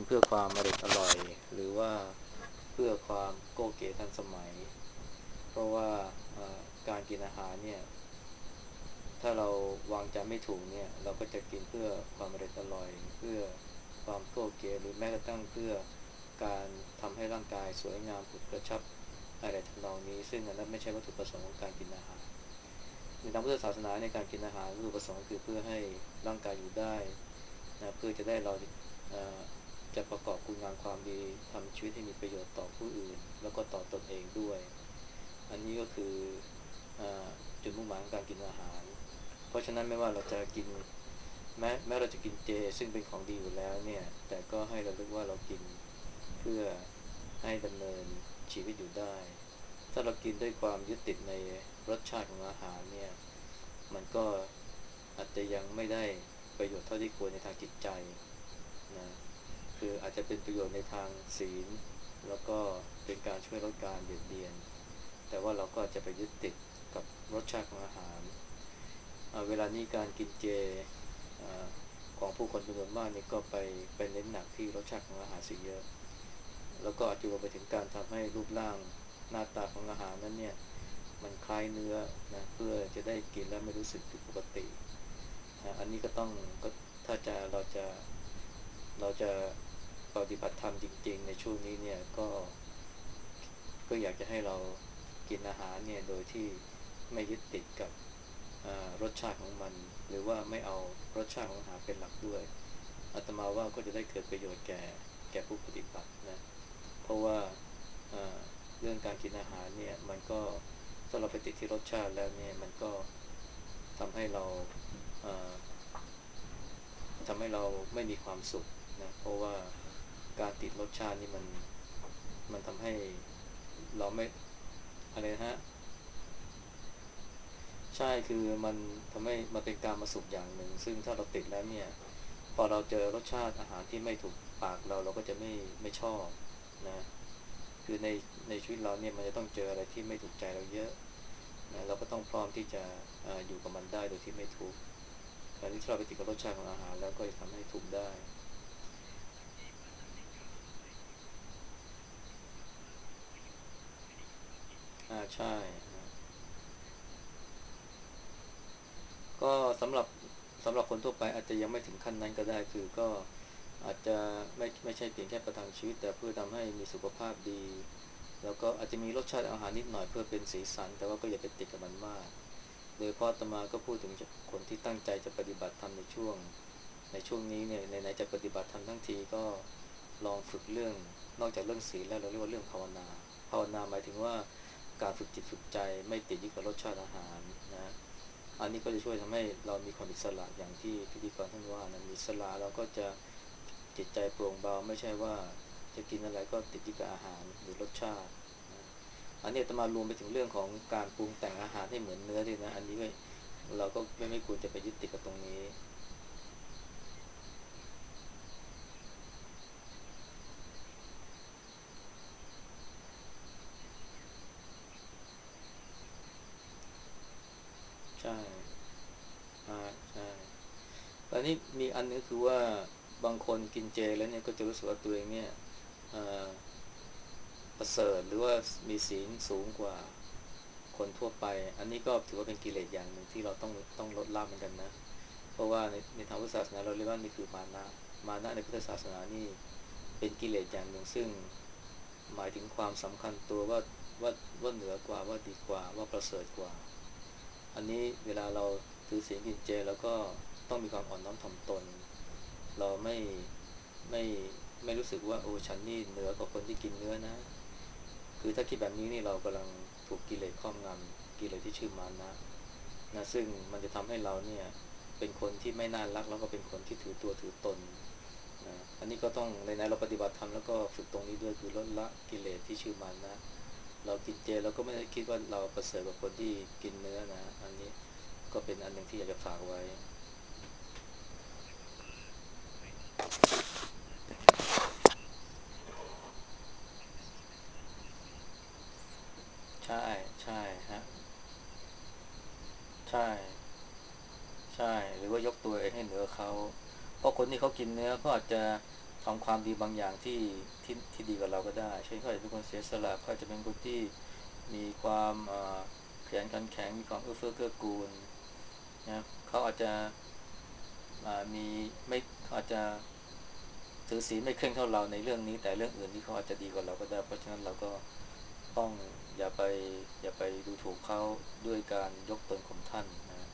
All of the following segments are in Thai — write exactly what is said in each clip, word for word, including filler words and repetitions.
เพื่อความอร่อยอร่อยหรือว่าเพื่อความโก้เก๋ทันสมัยเพราะว่าการกินอาหารเนี่ยถ้าเราวางใจไม่ถูกเนี่ยเราก็จะกินเพื่อความอร่อยอร่อยเพื่อความโก้เก๋หรือแม้กระทั่งเพื่อการทำให้ร่างกายสวยงามผุดกระชับอะไรทำนองนี้ซึ่งอันนั้นไม่ใช่วัตถุประสงค์ของการกินอาหารในทางพุทธศาสนาในการกินอาหารวัตถุประสงค์คือเพื่อให้ร่างกายอยู่ได้นะเพื่อจะได้เราจะประกอบคุณงามความดีทำชีวิตให้มีประโยชน์ต่อผู้อื่นแล้วก็ต่อตนเองด้วยอันนี้ก็คือจุดมุ่งหมายของการกินอาหารเพราะฉะนั้นไม่ว่าเราจะกินแม้แม้เราจะกินเจซึ่งเป็นของดีอยู่แล้วเนี่ยแต่ก็ให้เราลึกว่าเรากินเพื่อให้ดำเนินชีวิตอยู่ได้ถ้าเรากินด้วยความยึดติดในรสชาติของอาหารเนี่ยมันก็อาจจะยังไม่ได้ประโยชน์เท่าที่ควรในทางจิตใจนะคืออาจจะเป็นประโยชน์ในทางศีลแล้วก็เป็นการช่วยลดการเบียดเบียนแต่ว่าเราก็จะไปยึดติดกับรสชาติของอาหารเวลานี้การกินเจของผู้คนจำนวนมากนี่ก็ไปไปเน้นหนักที่รสชาติของอาหารซะเยอะแล้วก็อาจจะรวมไปถึงการทำให้รูปร่างหน้าตาของอาหารนั้นเนี่ยมันคล้ายเนื้อนะเพื่อจะได้กินแล้วไม่รู้สึกผิดปกตินะอันนี้ก็ต้องก็ถ้าจะเราจะเราจะปฏิบัติธรรมจริงๆในช่วงนี้เนี่ยก็ก็อยากจะให้เรากินอาหารเนี่ยโดยที่ไม่ยึดติดกับรสชาติของมันหรือว่าไม่เอารสชาติของอาหารเป็นหลักด้วยอาตมาว่าก็จะได้เกิดประโยชน์แก่แก่ผู้ปฏิบัตินะเพราะว่าเรื่องการกินอาหารเนี่ยมันก็ถ้าเราไปติดที่รสชาติแล้วเนี่ยมันก็ทำให้เราทำให้เราไม่มีความสุขนะเพราะว่าการติดรสชาตินี่มันมันทำให้เราไม่อะไรฮะใช่คือมันทำให้มันเป็นการมาสุขอย่างหนึ่งซึ่งถ้าเราติดแล้วเนี่ยพอเราเจอรสชาติอาหารที่ไม่ถูกปากเราเราก็จะไม่ไม่ชอบนะคือในในชีวิตเราเนี่ยมันจะต้องเจออะไรที่ไม่ถูกใจเราเยอะนะเราก็ต้องพร้อมที่จะออยู่กับมันได้โดยที่ไม่ทุกข์การที่เราไปติดกับรสชาติของอาหารแล้วก็จะทำให้ทุกข์ได้อ่าใช่ก็สำหรับสำหรับคนทั่วไปอาจจะยังไม่ถึงขั้นนั้นก็ได้คือก็อาจจะไม่ไม่ใช่เพียงแค่ประทังชีวิตแต่เพื่อทำให้มีสุขภาพดีแล้วก็อาจจะมีรสชาติอาหารนิดหน่อยเพื่อเป็นสีสันแต่ว่าก็อย่าไปติดกับมันมากโดยพ่อตมาก็พูดถึงคนที่ตั้งใจจะปฏิบัติธรรมในช่วงในช่วงนี้เนี่ยในๆจะปฏิบัติธรรมทั้งทีก็ลองฝึกเรื่องนอกจากเรื่องศีลแล้วเราเรียกว่าเรื่องภาวนาภาวนาหมายถึงว่าการฝึกจิตฝึกใจไม่ติดยึดกับรสชาติอาหารนะอันนี้ก็จะช่วยทำให้เรามีความอิสระอย่างที่พิธีกรท่านว่านะมีอิสระเราก็จะจิตใจโปร่งเบาไม่ใช่ว่าจะกินอะไรก็ติดยึดกับอาหารหรือรสชาตินะอันนี้จะมารวมไปถึงเรื่องของการปรุงแต่งอาหารให้เหมือนเนื้อด้วยนะอันนี้ก็เราก็ไม่ไม่ควรจะไปยึดติดกับตรงนี้ใช่อ่าใช่แล้วนี่มีอันนึงคือว่าบางคนกินเจแล้วเนี่ยก็จะรู้สึกว่าตัวเองเนี่ยประเสริฐหรือว่ามีศีลสูงกว่าคนทั่วไปอันนี้ก็ถือว่าเป็นกิเลสอย่างหนึ่งที่เราต้องต้องลดละเหมือนกันนะเพราะว่าในในทางพุทธศาสนาเราเรียกว่านี่คือมานะมานะในพุทธศาสนานี่เป็นกิเลสอย่างหนึ่งซึ่งหมายถึงความสำคัญตัวว่าว่าว่าเหนือกว่าว่าดีกว่าว่าประเสริฐกว่าอันนี้เวลาเราถือศีลกินเจแล้วก็ต้องมีความอ่อนน้อมถ่อมตนเราไม่ไม่ไม่รู้สึกว่าโอ้ฉันนี่เหนือกว่าคนที่กินเนื้อนะ คือถ้าคิดแบบนี้นี่เรากำลังถูกกิเลสครอบงำกิเลสที่ชื่อมานะนะซึ่งมันจะทำให้เราเนี่ยเป็นคนที่ไม่น่ารักแล้วก็เป็นคนที่ถือตัวถือตนนะอันนี้ก็ต้องในๆเราปฏิบัติธรรมแล้วก็ฝึกตรงนี้ด้วยคือลดละกิเลสที่ชื่อมานะเรากินเจเราก็ไม่ได้คิดว่าเราประเสริฐกว่าคนที่กินเนื้อนะอันนี้ก็เป็นอันหนึ่งที่อยากจะฝากไว้ใช่ใช่ฮะใช่ใช่หรือว่ายกตัวเองให้เหนือเขาเพราะคนที่เขากินเนื้อเขาอาจจะทำความดีบางอย่างที่ที่ที่ดีกว่าเราก็ได้เช่นเขาอาจจะเป็นคนเสียสละเขาอาจจะเป็นคนที่มีความเอ่อขยันขันแข็งมีความเอื้อเฟื้อเกื้อกูลนะเขาอาจจะอ่ามีไม่เขาอาจจะถือศีลไม่เคร่งเท่าเราในเรื่องนี้แต่เรื่องอื่นที่เขาอาจจะดีกว่าเราก็ได้เพราะฉะนั้นเราก็ต้องอย่าไปอย่าไปดูถูกเขาด้วยการยกตนข่มท่านนะ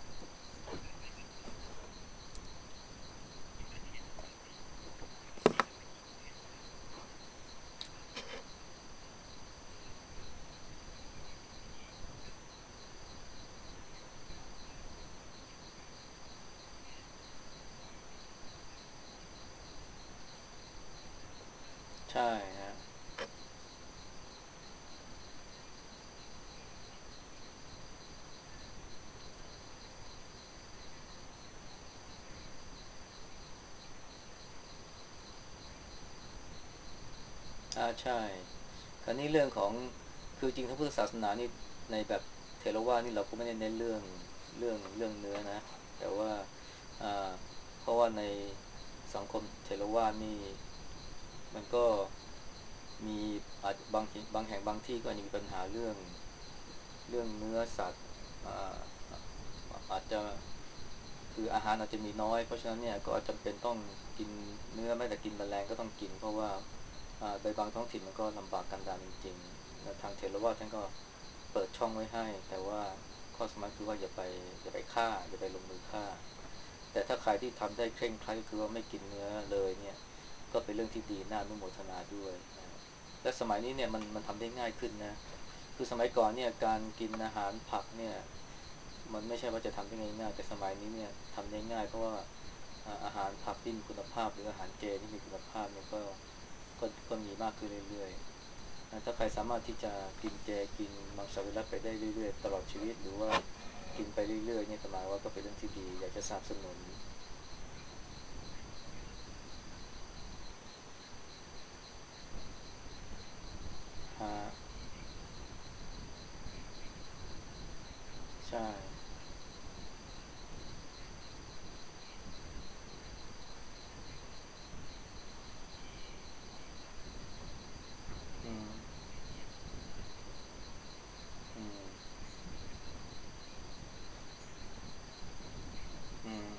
ใช่ฮะอ่าใช่คราวนี้เรื่องของคือจริงทั้งพุทธศาสนานี่ในแบบเทรวาสนี่เราก็ไม่ได้เน้นเรื่องเรื่องเรื่องเนื้อนะแต่ว่าอ่าเพราะว่าในสังคมเทรวาสนี่มันก็มีอาจบางทีบางแห่งบางที่ก็อาจจะมีปัญหาเรื่องเรื่องเนื้อสัตว์อ่าอาจจะคืออาหารอาจจะมีน้อยเพราะฉะนั้นเนี่ยก็จำเป็นต้องกินเนื้อแม้แต่กินแมลงก็ต้องกินเพราะว่าอ่าในบางท้องถิ่นมันก็ลำบากกันดารจริงๆและทางเทรวาสท่านก็เปิดช่องไว้ให้แต่ว่าข้อสำคัญคือว่าอย่าไปอย่าไปฆ่าอย่าไปลงมือฆ่าแต่ถ้าใครที่ทำได้เคร่งครัดก็คือว่าไม่กินเนื้อเลยเนี่ยก็เป็นเรื่องที่ดีน่าอนุโมทนาด้วยนะและสมัยนี้เนี่ยมันมันทำได้ง่ายขึ้นนะคือสมัยก่อนเนี่ยการกินอาหารผักเนี่ยมันไม่ใช่ว่าจะทำได้ง่ายๆแต่สมัยนี้เนี่ยทำได้ง่ายเพราะว่าอ่าอาหารผักที่มีคุณภาพหรืออาหารเจที่มีคุณภาพเนี่ยก็ก็ก็มีมากขึ้นเรื่อยๆนะถ้าใครสามารถที่จะกินเจกินมังสวิรัติไปได้เรื่อยๆตลอดชีวิตหรือว่ากินไปเรื่อยๆเนี่ยหมายว่าก็เป็นเรื่องที่ดีอยากจะสนับสนุนฮะใช่อืมอืมอืม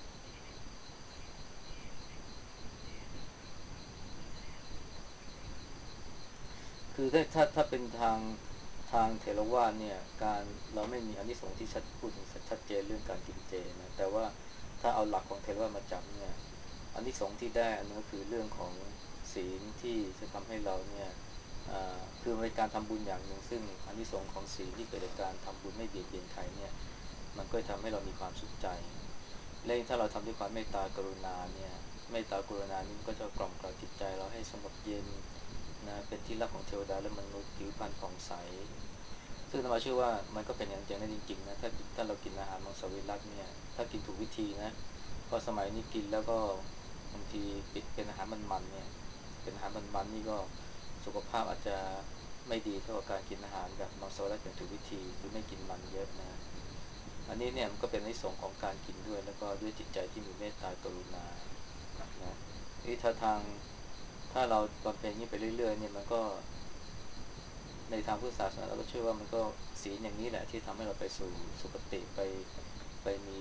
คือถ้าถ้าถ้าเป็นทางทางเถรวาทเนี่ยการเราไม่มีอานิสงส์ที่ชัดพูดถึงชัดเจนเรื่องการกินเจนะแต่ว่าถ้าเอาหลักของเถรวาทมาจับเนี่ยอานิสงส์ที่ได้อันนึงก็คือเรื่องของศีลที่จะทำให้เราเนี่ยอ่าคือเป็นการทำบุญอย่างหนึ่งซึ่งอานิสงส์ของศีลที่เกิดจากการทำบุญไม่เบียดเบียนใครเนี่ยมันก็จะทำให้เรามีความสุขใจและถ้าเราทำด้วยความเมตตากรุณาเนี่ยเมตตากรุณานี่มันก็จะกล่อมกล่อมจิตใจเราให้สงบเย็น นะเป็นที่รักของเทวดาและมนุษย์ผิวพรรณผ่องใสซึ่งธรรมาเชื่อว่ามันก็เป็นอย่างอย่างนั้นจริงๆนะถ้าถ้าเรากินอาหารมังสวิรัติเนี่ยถ้ากินถูกวิธีนะเพราะสมัยนี้กินแล้วก็บางทีปิดเป็นอาหารมันๆเนี่ยเป็นอาหารมันๆนี่ก็สุขภาพอาจจะไม่ดีเท่ากับการกินอาหารแบบมังสวิรัติอย่างถูกวิธีคือไม่กินมันเยอะนะอันนี้เนี่ยมันก็เป็นในส่วนของการกินด้วยแล้วก็ด้วยจิตใจที่มีเมตตากรุณานะนี่ถ้าทางถ้าเราบำเพ็ญนี้ไปเรื่อยๆเนี่ยมันก็ ในทางพุทธศาสนาเราก็เชื่อว่ามันก็ศีลอย่างนี้แหละที่ทำให้เราไปสู่สุคติไปไปมี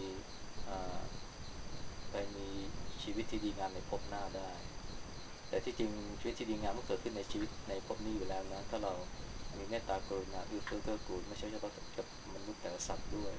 ไปมีชีวิตที่ดีงามในภพหน้าได้แต่ที่จริงชีวิตที่ดีงามก็เกิดขึ้นในชีวิตในภพนี้อยู่แล้วนะถ้าเรามีเมตตากรุณาเอื้อเฟื้อเกื้อกูลไม่ใช่เฉพาะกับมนุษย์แต่สัตว์ด้วย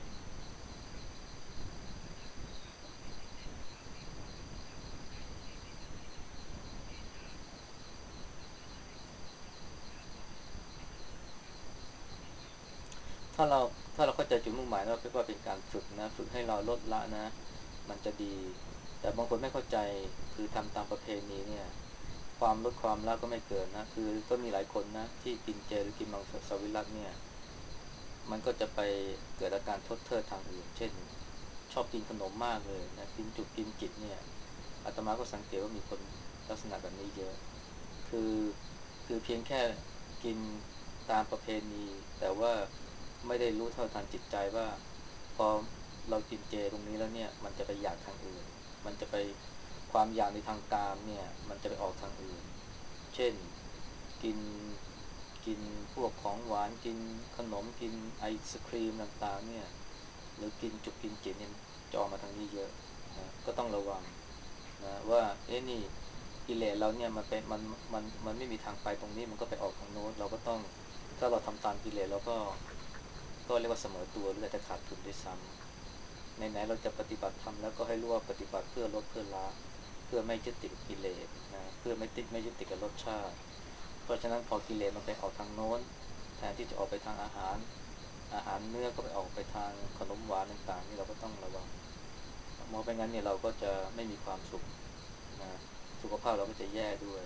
ถ้าเราถ้าเราเข้าใจจุดมุ่งหมายแล้วว่าเป็นการฝึกนะฝึกให้เราลดละนะมันจะดีแต่บางคนไม่เข้าใจคือทำตามประเพณีเนี่ย ความลดความละก็ไม่เกิดนะคือก็มีหลายคนนะที่กินเจหรือกินมังสวิรัติเนี่ยมันก็จะไปเกิดอาการทดเทิดทางอื่นเช่นชอบกินขนมมากเลยนะกินจุกกินจิตเนี่ยอาตมาก็สังเกตว่ามีคนลักษณะแบบนี้เยอะคือคือเพียงแค่กินตามประเพณีแต่ว่าไม่ได้รู้เท่าทันจิตใจว่าพอเรากินเจตรงนี้แล้วเนี่ยมันจะไปอยากทางอื่นมันจะไปความอยากในทางกามเนี่ยมันจะไปออกทางอื่นเช่นกินกินพวกของหวานกินขนมกินไอศครีมต่างๆเนี่ยหรือกินจุกกินจิ๋เนี่ยจะออกมาทางนี้เยอะนะก็ต้องระวังนะว่าเอ๊ะนี่กิเลสเราเนี่ยมันเป็นมันมันมันไม่มีทางไปตรงนี้มันก็ไปออกทางโน้นเราก็ต้องถ้าเราทำตามกิเลสเราก็ก็เรียกว่าเสมอตัวหรืออาจจะขาดทุนด้วยซ้ำไหนๆเราจะปฏิบัติธรรมแล้วก็ให้รู้ว่าปฏิบัติเพื่อลดเพื่อละเพื่อไม่ยึดติดกับกิเลสนะเพื่อไม่ติดไม่ยึดติดกับรสชาติเพราะฉะนั้นพอกิเลสมันไปออกทางโน้นแทนที่จะออกไปทางอาหารอาหารเนื้อก็ไปออกไปทางขนมหวานต่างๆนี่เราก็ต้องระวังมองไปงั้นเนี่ยเราก็จะไม่มีความสุขนะสุขภาพเราก็จะแย่ด้วย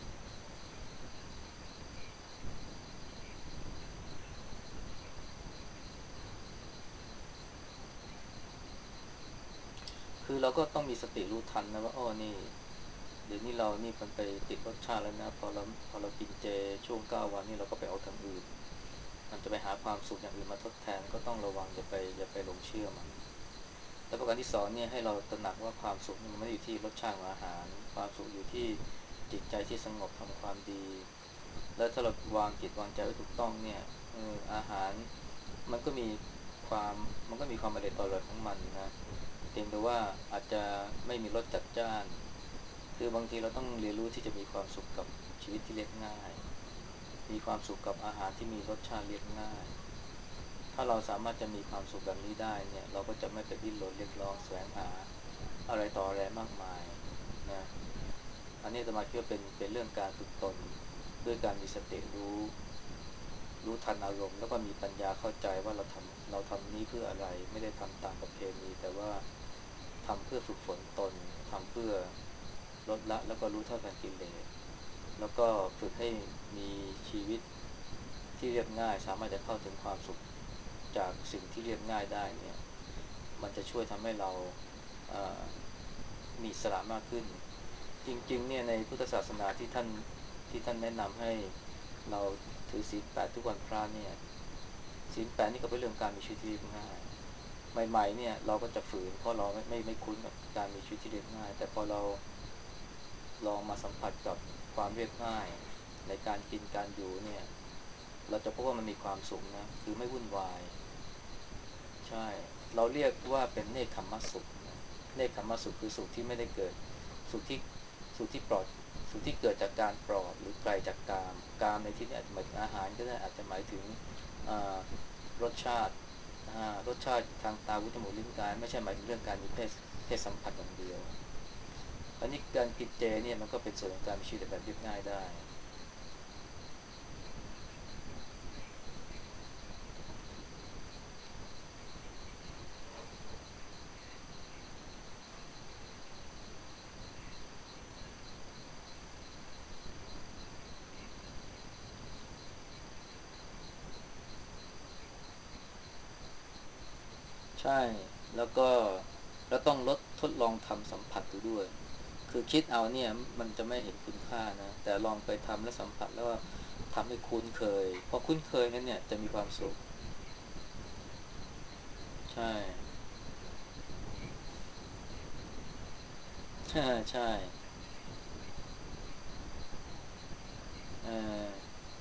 คือเราก็ต้องมีสติรู้ทันนะว่าอ้อนี่เดี๋ยวนี้เรานี่มันไปติดรสชาติแล้วนะพอเราพอเรากินเจช่วงเก้าวันนี่เราก็ไปเอาทางอื่นมันจะไปหาความสุขอย่างอื่นมาทดแทนก็ต้องระวังอย่าไปอย่าไปหลงเชื่อมันแล้วประการที่สองเนี่ยให้เราตระหนักว่าความสุขนี่มันไม่ได้อยู่ที่รสชาติของอาหารความสุขอยู่ที่จิตใจที่สงบทำความดีแล้วถ้าเราวางจิตวางใจไว้ถูกต้องเนี่ยเอออาหารมันก็มีความมันก็มีความอร่อยอร่อยของมันนะเพียงแต่ว่าอาจจะไม่มีรสจัดจ้านคือบางทีเราต้องเรียนรู้ที่จะมีความสุขกับชีวิตที่เรียบง่ายมีความสุขกับอาหารที่มีรสชาติเรียบง่าย ถ้าเราสามารถจะมีความสุขแบบนี้ได้เนี่ยเราก็จะไม่ไปดิ้นรนเรียกร้องแสวงหาอะไรต่ออะไรมากมายนะอันนี้อาตมาคิดว่าเป็นเป็นเรื่องการฝึกตนด้วยการมีสติรู้รู้ทันอารมณ์แล้วก็มีปัญญาเข้าใจว่าเราทำเราทำนี้เพื่ออะไรไม่ได้ทำตามประเพณีแต่ว่าทำเพื่อฝึกฝนตนทำเพื่อลดละแล้วก็รู้เท่าทันกิเลสแล้วก็ฝึกให้มีชีวิตที่เรียบง่ายสามารถจะเข้าถึงความสุขจากสิ่งที่เรียบง่ายได้เนี่ยมันจะช่วยทำให้เราเอ่อมีอิสระมากขึ้นจริงๆเนี่ยในพุทธศาสนาที่ท่านที่ท่านแนะนำให้เราถือศีลแปดทุกวันพระเนี่ยศีลแปดนี่ก็เป็นเรื่องการมีชีวิตที่เรียบง่ายใหม่ๆเนี่ยเราก็จะฝืนเพราะเราไม่ไม่ไม่คุ้นกับการมีชีวิตที่เรียบง่ายแต่พอเราลองมาสัมผัสกับความเรียบง่ายในการกินการอยู่เนี่ยเราจะพบว่ามันมีความสุขนะคือไม่วุ่นวายใช่เราเรียกว่าเป็นเนคขมมสุขนะเนคขมมสุขคือสุขที่ไม่ได้เกิดสุขที่สุขที่ปลอดสุขที่เกิดจากการปลอดหรือไกลจากกามกามในที่นี้อาจจะหมายถึงอาหารก็ได้อาจจะหมายถึงรสชาติรสชาติทางตาหูจมูกลิ้นกายไม่ใช่หมายถึงเรื่องการมีเพศเพศสัมผัสอย่างเดียวอันนี้การกินเจเนี่ยมันก็เป็นส่วนของการมีชีวิตแบบเรียบง่ายได้ใช่แล้วก็แล้วต้องลดทดลองทำสัมผัสดูด้วยคือคิดเอาเนี่ยมันจะไม่เห็นคุณค่านะแต่ลองไปทำและสัมผัสแล้วก็ทำให้คุ้นเคยพอคุ้นเคยนั้นเนี่ยจะมีความสุขใช่ใช่ใช่เออ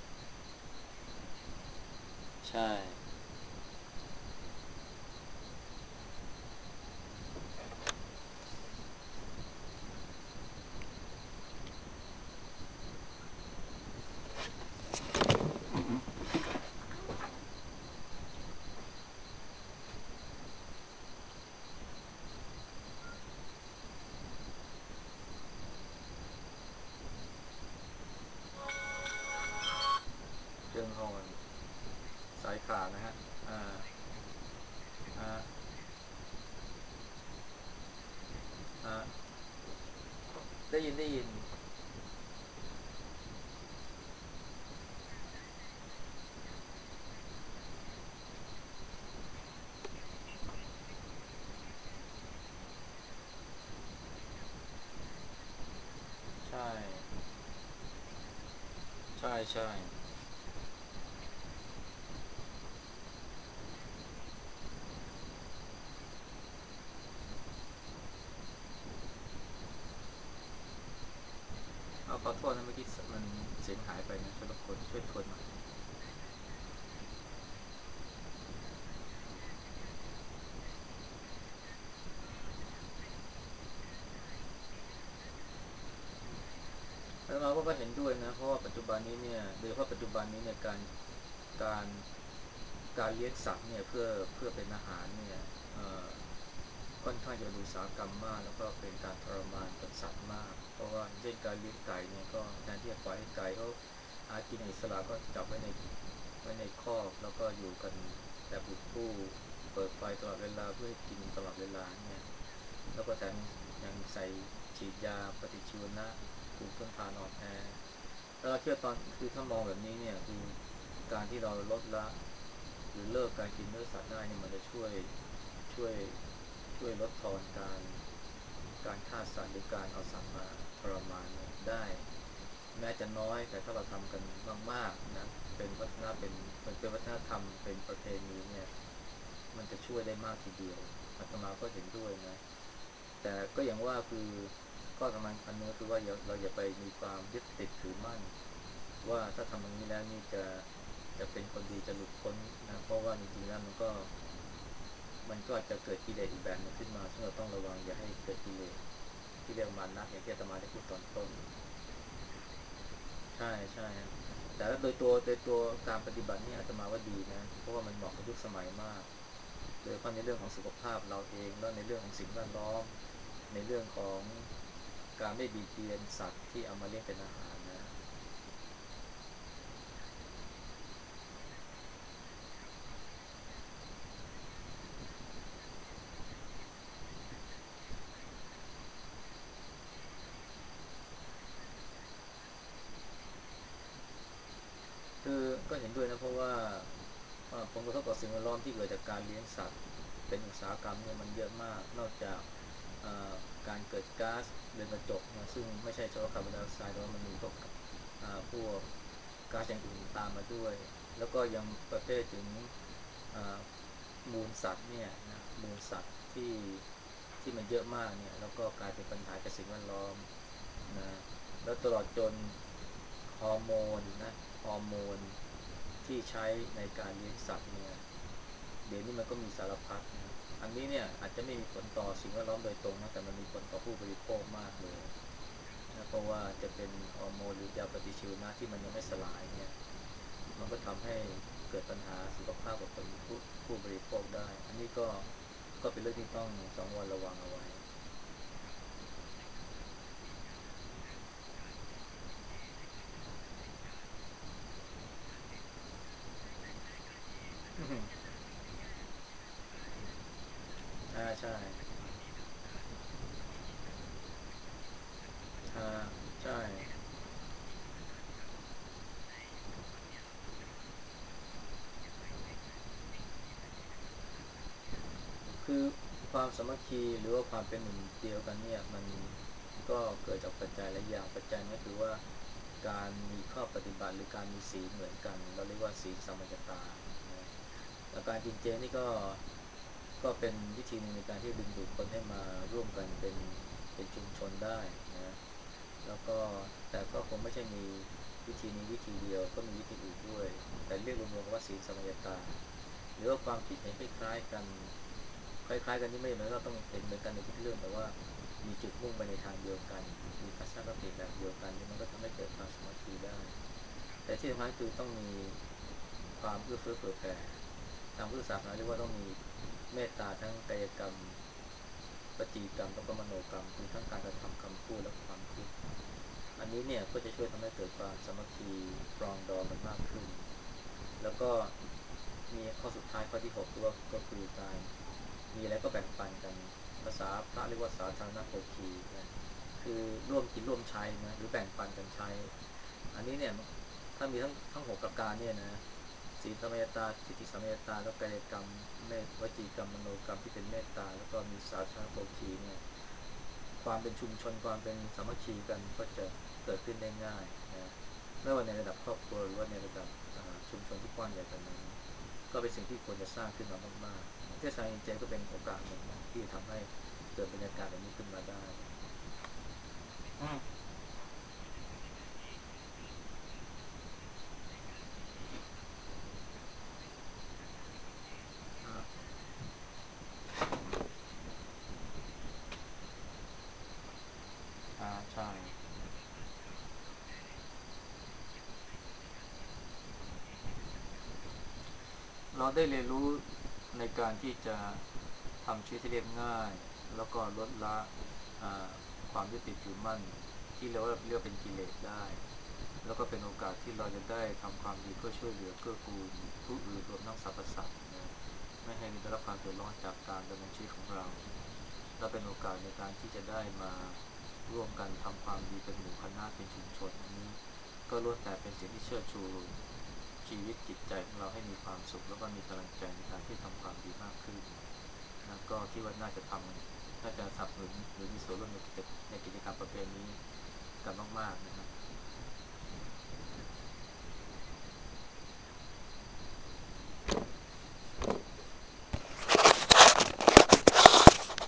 ใช่เครื่องฮอนสายขาดนะฮะอ่าอ่าอ่าได้ยินได้ยินใช่ใช่ใช่ที่มันเสียงหายไปนะช่วยรบกวนช่วยทวนหน่อยแล้วเราก็เห็นด้วยนะเพราะว่าปัจจุบันนี้เนี่ยโดยเฉพาะปัจจุบันนี้เนี่ยการการการเลี้ยงสัตว์เนี่ยเพื่อเพื่อเป็นอาหารเนี่ยเอ่อค่อนข้างจะเป็นอุตสาหกรรมมากแล้วก็เป็นการทรมานกับสัตว์มากเพราะว่าเช่นการเลี้ยงไก่เนี่ยก็แทนที่จะปล่อยให้ไก่เขาหากินอิสระก็จับไว้ในไว้ในคอกแล้วก็อยู่กันแบบอุดอู้เปิดไฟตลอดเวลาเพื่อให้กินตลอดเวลาเนี่ยแล้วก็แถมยังใส่ฉีดยาปฏิชีวนะภูมิต้านทานอ่อนแอแล้วเราเชื่อตอนคือถ้ามองแบบนี้เนี่ยคือการที่เราลดละหรือเลิกการกินเนื้อสัตว์ได้เนี่ยมันจะช่วยช่วยช่วยลดทอนการการฆ่าสัตว์หรือการเอาสัตว์มาทรมานเนี่ยได้แม้จะน้อยแต่ถ้าเราทำกันมากๆนะเป็นวัฒนธรรมเป็นเป็นวัฒนธรรมเป็นประเพณีเนี่ยมันจะช่วยได้มากทีเดียวอาตมาก็เห็นด้วยนะแต่ก็อย่างว่าคือข้อสำคัญอันนึงคือว่าเราอย่าไปมีความยึดติดถือมั่นว่าถ้าทำอย่างนี้แล้วนี่จะจะเป็นคนดีจะหลุดพ้นนะเพราะว่าจริงๆแล้วมันก็มันก็อาจจะเกิดกิเลสอีกแบบนึงขึ้นมาซึ่งเราต้องระวังอย่าให้เกิดกิเลสที่เรียกมานะอย่างที่อาตมาได้พูดตอนต้นใช่ใช่แต่โดยตัวโดยตัวการปฏิบัตินี่อาตมาว่าดีนะเพราะว่ามันเหมาะกับยุคสมัยมากโดยเฉพาะในเรื่องของสุขภาพเราเองแล้วในเรื่องของสิ่งแวดล้อมในเรื่องของการไม่บีบเบียนสัตว์ที่เอามาเลี้ยงเป็นอาหารนะ คือก็เห็นด้วยนะเพราะว่าผลกระทบต่อสิ่งแวดล้อมที่เกิดจากการเลี้ยงสัตว์เป็นอุตสาหกรรมเนี่ยมันเยอะมากนอกจากการเกิดก๊าซเรือนกระจกนะซึ่งไม่ใช่เฉพาะคาร์บอนไดออกไซด์แต่ว่ามันมีพวกพวกก๊าซอย่างอื่นตามมาด้วยแล้วก็ยังประเภทถึงมูลสัตว์เนี่ยนะมูลสัตว์ที่ที่มันเยอะมากเนี่ยแล้วก็กลายเป็นปัญหากับสิ่งแวดล้อมนะแล้วตลอดจนฮอร์โมนนะฮอร์โมนที่ใช้ในการเลี้ยงสัตว์เนี่ยเดี๋ยวนี้มันก็มีสารพัดนะอันนี้เนี่ยอาจจะไม่มีผลต่อสิ่งแวดล้อมโดยตรงนะแต่มันมีผลต่อผู้บริโภคมากเลยนะเพราะว่าจะเป็นฮอร์โมนหรือยาปฏิชีวนะที่มันยังไม่สลายเนี่ยมันก็ทำให้เกิดปัญหาสุขภาพกับคนผู้ผู้บริโภคได้อันนี้ก็ก็เป็นเรื่องที่ต้องสังวรระวังเอาไว้อ่าใช่อ่าใช่ คือความสามัคคีหรือว่าความเป็นหนึ่งเดียวกันเนี่ยมันก็เกิดจากปัจจัยหลายอย่างปัจจัยนี้คือว่าการมีข้อปฏิบัติหรือการมีศีลเหมือนกันเราเรียกว่าศีลสมัญญตานะแล้วการกินเจนี่ก็ก็เป็นวิธีหนึ่งในการที่ดึงดูดคนให้มาร่วมกันเป็นเป็นชุมชนได้นะแล้วก็แต่ก็คงไม่ใช่มีวิธีนี้วิธีเดียวก็มีวิธีอื่นด้วยแต่เรียกรวมๆว่าศีลสมัญญตาหรือว่าความคิดเห็นคล้ายๆกัน คล้ายๆกันนี่ไม่เหมือนเราต้องเห็นเหมือนกันในทุกเรื่องแต่ว่ามีจุดมุ่งไปในทางเดียวกันมีทัศนคติแบบเดียวกันนี่มันก็ทำให้เกิดความสามัคคีได้แต่ที่สำคัญคือต้องมีความเอื้อเฟื้อเผื่อแผ่ทางพุทธศาสนาเรียกว่าต้องมีเมตตาทั้งกายกรรมวจีกรรมแล้วก็มโนกรรมคือทั้งการกระทำคำพูดและความคิดอันนี้เนี่ยก็จะช่วยทำให้เกิดความสามัคคีปรองดองกันมากขึ้นแล้วก็มีข้อสุดท้ายข้อที่หกคือว่าก็คือการ มีอะไรก็แบ่งปันกันภาษาพระเรียกว่าสาธารณโภคีนะคือร่วมกินร่วมใช้นะหรือแบ่งปันกันใช้อันนี้เนี่ยถ้ามีทั้งทั้งหกประการเนี่ยนะศีลสมัยตาทิฏฐิสมัยตาแล้วกายกรรมเมตวจีกรรมมโนกรรมที่เป็นเมตตาแล้วก็มีสาธารณโภคีเนี่ยความเป็นชุมชนความเป็นสามัคคีกันก็จะเกิดขึ้นได้ง่ายนะไม่ว่าในระดับครอบครัวหรือว่าในระดับชุมชนที่กว้างใหญ่กว่านั้นก็เป็นสิ่งที่ควรจะสร้างขึ้นมามากๆเทศกาลกินเจก็เป็นโอกาสหนึ่งนะที่จะทำให้เกิดบรรยากาศแบบนี้ขึ้นมาได้อืมเราได้เรียนรู้ในการที่จะทำชีวิตที่เรียบง่ายแล้วก็ลดละความยึดติดถือมั่นที่เราเรียกเป็นกิเลสได้แล้วก็เป็นโอกาสที่เราจะได้ทำความดีเพื่อช่วยเหลือเกื้อกูลผู้อื่นรวมทั้งสรรพสัตว์นะไม่ให้มีได้รับความเดือดร้อนจากการดำเนินชีวิตของเราและเป็นโอกาสในการที่จะได้มาร่วมกันทำความดีเป็นหมู่คณะเป็นชุมชนอันนี้ก็ล้วนแต่เป็นสิ่งที่เชิดชูชีวิตจิตใจของเราให้มีความสุขแล้วก็มีกำลังใจในการที่ทำความดีมากขึ้นนะก็คิดว่าน่าจะทำน่าจะสนับสนุนหรือมีส่วนร่วมในกิจในกิจกรรมประเภทนี้กันมากๆ